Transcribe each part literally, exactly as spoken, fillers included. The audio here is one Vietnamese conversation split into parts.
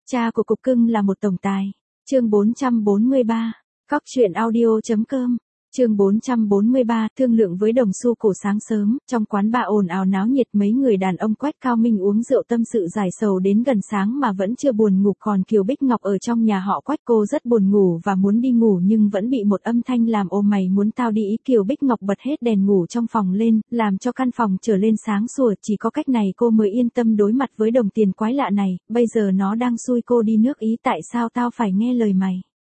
Cha của cục cưng là một tổng tài. Chương bốn trăm bốn mươi ba. Cóc truyện audio.com. Chương bốn trăm bốn mươi ba, thương lượng với đồng xu cổ sáng sớm, trong quán bar ồn ào náo nhiệt, mấy người đàn ông Quách Cao Minh uống rượu tâm sự giải sầu đến gần sáng mà vẫn chưa buồn ngủ, còn Kiều Bích Ngọc ở trong nhà họ Quách, cô rất buồn ngủ và muốn đi ngủ nhưng vẫn bị một âm thanh làm ồ mày muốn tao đi ý. Kiều Bích Ngọc bật hết đèn ngủ trong phòng lên, làm cho căn phòng trở lên sáng sủa, chỉ có cách này cô mới yên tâm đối mặt với đồng tiền quái lạ này, bây giờ nó đang xui cô đi nước Ý, tại sao tao phải nghe lời mày?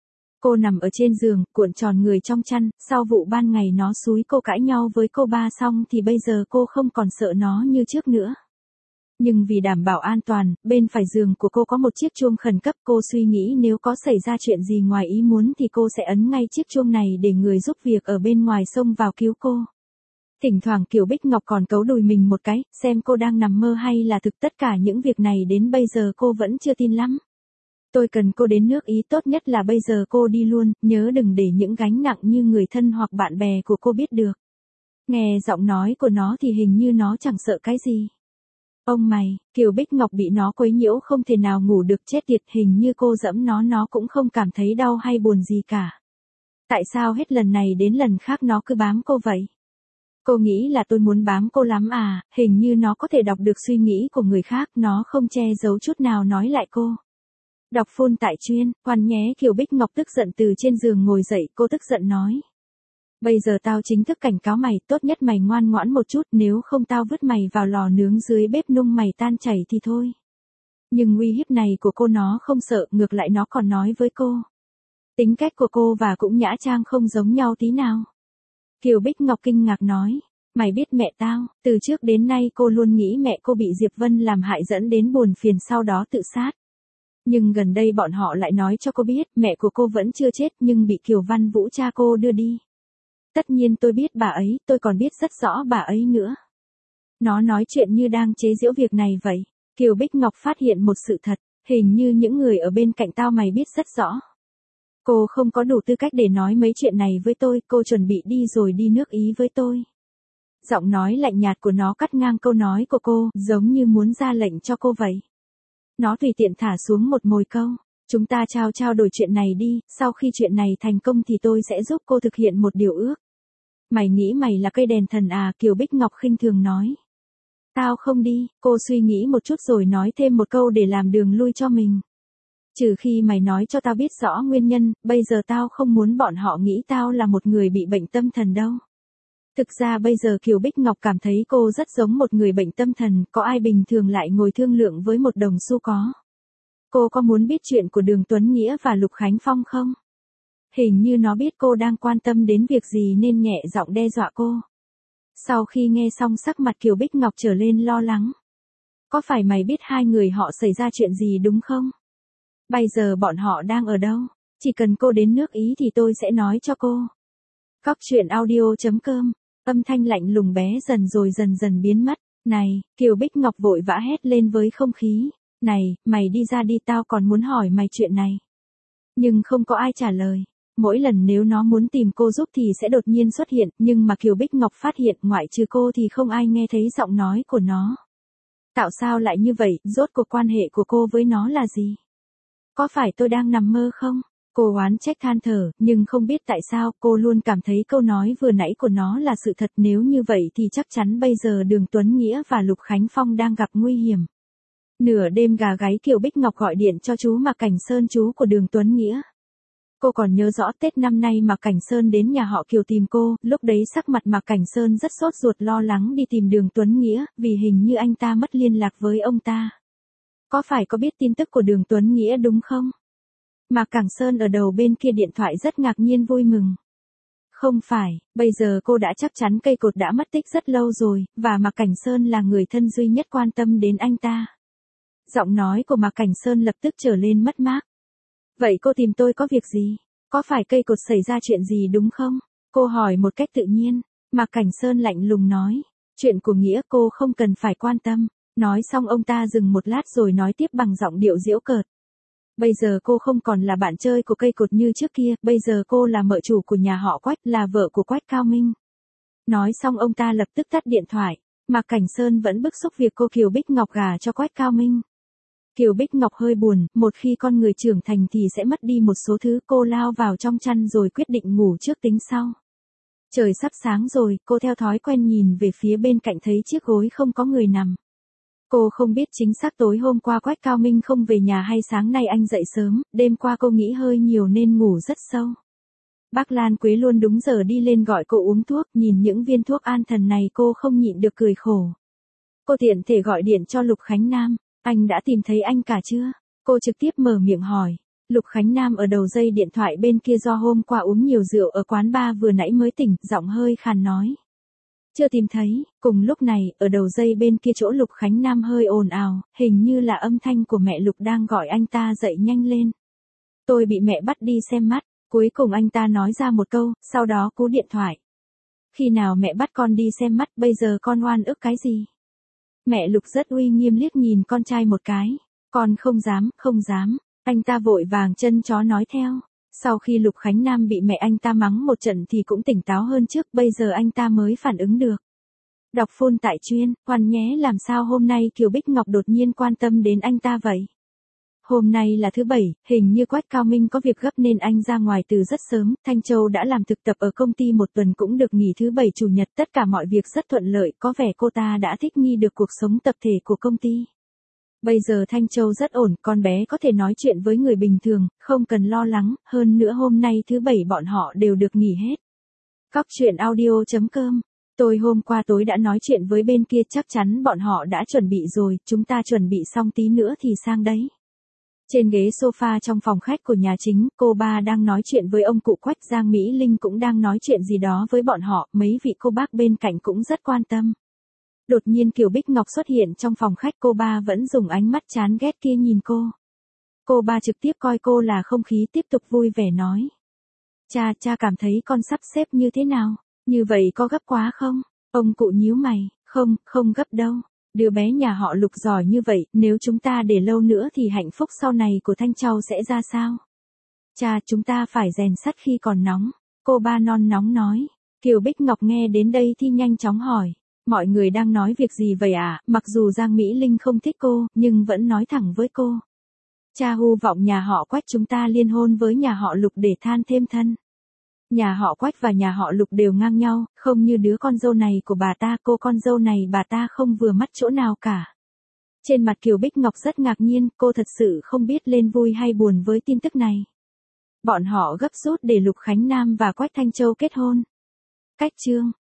Cô nằm ở trên giường, cuộn tròn người trong chăn, sau vụ ban ngày nó xúi cô cãi nhau với cô ba xong thì bây giờ cô không còn sợ nó như trước nữa. Nhưng vì đảm bảo an toàn, bên phải giường của cô có một chiếc chuông khẩn cấp, cô suy nghĩ nếu có xảy ra chuyện gì ngoài ý muốn thì cô sẽ ấn ngay chiếc chuông này để người giúp việc ở bên ngoài xông vào cứu cô. Thỉnh thoảng Kiều Bích Ngọc còn cấu đùi mình một cái, xem cô đang nằm mơ hay là thực, tất cả những việc này đến bây giờ cô vẫn chưa tin lắm. Tôi cần cô đến nước Ý, tốt nhất là bây giờ cô đi luôn, nhớ đừng để những gánh nặng như người thân hoặc bạn bè của cô biết được. Nghe giọng nói của nó thì hình như nó chẳng sợ cái gì. Ông mày, Kiều Bích Ngọc bị nó quấy nhiễu không thể nào ngủ được, chết tiệt, hình như cô dẫm nó nó cũng không cảm thấy đau hay buồn gì cả. Tại sao hết lần này đến lần khác nó cứ bám cô vậy? Cô nghĩ là tôi muốn bám cô lắm à? Hình như nó có thể đọc được suy nghĩ của người khác, nó không che giấu chút nào nói lại cô. Đọc phun tại chuyên, khoan nhé. Kiều Bích Ngọc tức giận từ trên giường ngồi dậy, cô tức giận nói. Bây giờ tao chính thức cảnh cáo mày, tốt nhất mày ngoan ngoãn một chút, nếu không tao vứt mày vào lò nướng dưới bếp nung mày tan chảy thì thôi. Nhưng uy hiếp này của cô nó không sợ, ngược lại nó còn nói với cô. Tính cách của cô và cũng Nhã Trang không giống nhau tí nào. Kiều Bích Ngọc kinh ngạc nói. Mày biết mẹ tao, từ trước đến nay cô luôn nghĩ mẹ cô bị Diệp Vân làm hại dẫn đến buồn phiền sau đó tự sát. Nhưng gần đây bọn họ lại nói cho cô biết mẹ của cô vẫn chưa chết nhưng bị Kiều Văn Vũ cha cô đưa đi. Tất nhiên tôi biết bà ấy, tôi còn biết rất rõ bà ấy nữa. Nó nói chuyện như đang chế giễu việc này vậy. Kiều Bích Ngọc phát hiện một sự thật, hình như những người ở bên cạnh tao mày biết rất rõ. Cô không có đủ tư cách để nói mấy chuyện này với tôi, cô chuẩn bị đi rồi đi nước Ý với tôi. Giọng nói lạnh nhạt của nó cắt ngang câu nói của cô, giống như muốn ra lệnh cho cô vậy. Nó tùy tiện thả xuống một mồi câu. Chúng ta trao trao đổi chuyện này đi, sau khi chuyện này thành công thì tôi sẽ giúp cô thực hiện một điều ước. Mày nghĩ mày là cây đèn thần à? Kiều Bích Ngọc khinh thường nói. Tao không đi, cô suy nghĩ một chút rồi nói thêm một câu để làm đường lui cho mình. Trừ khi mày nói cho tao biết rõ nguyên nhân, bây giờ tao không muốn bọn họ nghĩ tao là một người bị bệnh tâm thần đâu. Thực ra bây giờ Kiều Bích Ngọc cảm thấy cô rất giống một người bệnh tâm thần, có ai bình thường lại ngồi thương lượng với một đồng xu có. Cô có muốn biết chuyện của Đường Tuấn Nghĩa và Lục Khánh Phong không? Hình như nó biết cô đang quan tâm đến việc gì nên nhẹ giọng đe dọa cô. Sau khi nghe xong sắc mặt Kiều Bích Ngọc trở lên lo lắng. Có phải mày biết hai người họ xảy ra chuyện gì đúng không? Bây giờ bọn họ đang ở đâu? Chỉ cần cô đến nước Ý thì tôi sẽ nói cho cô. Cóc truyện audio.com. Âm thanh lạnh lùng bé dần rồi dần dần biến mất. Này, Kiều Bích Ngọc vội vã hét lên với không khí. Này, mày đi ra đi, tao còn muốn hỏi mày chuyện này. Nhưng không có ai trả lời. Mỗi lần nếu nó muốn tìm cô giúp thì sẽ đột nhiên xuất hiện, nhưng mà Kiều Bích Ngọc phát hiện ngoại trừ cô thì không ai nghe thấy giọng nói của nó. Tại sao lại như vậy, rốt cuộc quan hệ của cô với nó là gì? Có phải tôi đang nằm mơ không? Cô oán trách than thở, nhưng không biết tại sao cô luôn cảm thấy câu nói vừa nãy của nó là sự thật, nếu như vậy thì chắc chắn bây giờ Đường Tuấn Nghĩa và Lục Khánh Phong đang gặp nguy hiểm. Nửa đêm gà gáy Kiều Bích Ngọc gọi điện cho chú Mạc Cảnh Sơn, chú của Đường Tuấn Nghĩa. Cô còn nhớ rõ Tết năm nay Mạc Cảnh Sơn đến nhà họ Kiều tìm cô, lúc đấy sắc mặt Mạc Cảnh Sơn rất sốt ruột lo lắng đi tìm Đường Tuấn Nghĩa, vì hình như anh ta mất liên lạc với ông ta. Có phải có biết tin tức của Đường Tuấn Nghĩa đúng không? Mạc Cảnh Sơn ở đầu bên kia điện thoại rất ngạc nhiên vui mừng. Không phải, bây giờ cô đã chắc chắn cây cột đã mất tích rất lâu rồi, và Mạc Cảnh Sơn là người thân duy nhất quan tâm đến anh ta. Giọng nói của Mạc Cảnh Sơn lập tức trở lên mất mát. Vậy cô tìm tôi có việc gì? Có phải cây cột xảy ra chuyện gì đúng không? Cô hỏi một cách tự nhiên. Mạc Cảnh Sơn lạnh lùng nói. Chuyện của Nghĩa cô không cần phải quan tâm. Nói xong ông ta dừng một lát rồi nói tiếp bằng giọng điệu giễu cợt. Bây giờ cô không còn là bạn chơi của cây cột như trước kia, bây giờ cô là mợ chủ của nhà họ Quách, là vợ của Quách Cao Minh. Nói xong ông ta lập tức tắt điện thoại. Mạc Cảnh Sơn vẫn bức xúc việc cô Kiều Bích Ngọc gả cho Quách Cao Minh. Kiều Bích Ngọc hơi buồn, một khi con người trưởng thành thì sẽ mất đi một số thứ. Cô lao vào trong chăn rồi quyết định ngủ trước tính sau. Trời sắp sáng rồi, cô theo thói quen nhìn về phía bên cạnh thấy chiếc gối không có người nằm. Cô không biết chính xác tối hôm qua Quách Cao Minh không về nhà hay sáng nay anh dậy sớm, đêm qua cô nghĩ hơi nhiều nên ngủ rất sâu. Bác Lan Quế luôn đúng giờ đi lên gọi cô uống thuốc, nhìn những viên thuốc an thần này cô không nhịn được cười khổ. Cô tiện thể gọi điện cho Lục Khánh Nam, anh đã tìm thấy anh cả chưa? Cô trực tiếp mở miệng hỏi. Lục Khánh Nam ở đầu dây điện thoại bên kia do hôm qua uống nhiều rượu ở quán bar vừa nãy mới tỉnh, giọng hơi khàn nói. Chưa tìm thấy. Cùng lúc này, ở đầu dây bên kia chỗ Lục Khánh Nam hơi ồn ào, hình như là âm thanh của mẹ Lục đang gọi anh ta dậy nhanh lên. Tôi bị mẹ bắt đi xem mắt. Cuối cùng anh ta nói ra một câu, sau đó cú điện thoại. Khi nào mẹ bắt con đi xem mắt, bây giờ con oan ức cái gì? Mẹ Lục rất uy nghiêm liếc nhìn con trai một cái. Con không dám, không dám. Anh ta vội vàng chân chó nói theo. Sau khi Lục Khánh Nam bị mẹ anh ta mắng một trận thì cũng tỉnh táo hơn trước, bây giờ anh ta mới phản ứng được. Đọc phun tại chuyên, khoan nhé, làm sao hôm nay Kiều Bích Ngọc đột nhiên quan tâm đến anh ta vậy? Hôm nay là thứ bảy, hình như Quách Cao Minh có việc gấp nên anh ra ngoài từ rất sớm. Thanh Châu đã làm thực tập ở công ty một tuần cũng được nghỉ thứ bảy chủ nhật, tất cả mọi việc rất thuận lợi, có vẻ cô ta đã thích nghi được cuộc sống tập thể của công ty. Bây giờ Thanh Châu rất ổn, con bé có thể nói chuyện với người bình thường, không cần lo lắng, hơn nữa hôm nay thứ bảy bọn họ đều được nghỉ hết. Cóc truyện audio chấm com. Tôi hôm qua tối đã nói chuyện với bên kia, chắc chắn bọn họ đã chuẩn bị rồi, chúng ta chuẩn bị xong tí nữa thì sang đấy. Trên ghế sofa trong phòng khách của nhà chính, cô ba đang nói chuyện với ông cụ Quách, Giang Mỹ Linh cũng đang nói chuyện gì đó với bọn họ, mấy vị cô bác bên cạnh cũng rất quan tâm. Đột nhiên Kiều Bích Ngọc xuất hiện trong phòng khách, cô ba vẫn dùng ánh mắt chán ghét kia nhìn cô. Cô ba trực tiếp coi cô là không khí, tiếp tục vui vẻ nói. Cha, cha cảm thấy con sắp xếp như thế nào? Như vậy có gấp quá không? Ông cụ nhíu mày, không, không gấp đâu. Đứa bé nhà họ Lục giỏi như vậy, nếu chúng ta để lâu nữa thì hạnh phúc sau này của Thanh Châu sẽ ra sao? Cha, chúng ta phải rèn sắt khi còn nóng. Cô ba non nóng nói. Kiều Bích Ngọc nghe đến đây thì nhanh chóng hỏi. Mọi người đang nói việc gì vậy ạ? À? Mặc dù Giang Mỹ Linh không thích cô, nhưng vẫn nói thẳng với cô. Cha hu vọng nhà họ Quách chúng ta liên hôn với nhà họ Lục để than thêm thân. Nhà họ Quách và nhà họ Lục đều ngang nhau, không như đứa con dâu này của bà ta, cô con dâu này bà ta không vừa mắt chỗ nào cả. Trên mặt Kiều Bích Ngọc rất ngạc nhiên, cô thật sự không biết lên vui hay buồn với tin tức này. Bọn họ gấp rút để Lục Khánh Nam và Quách Thanh Châu kết hôn. Cách chương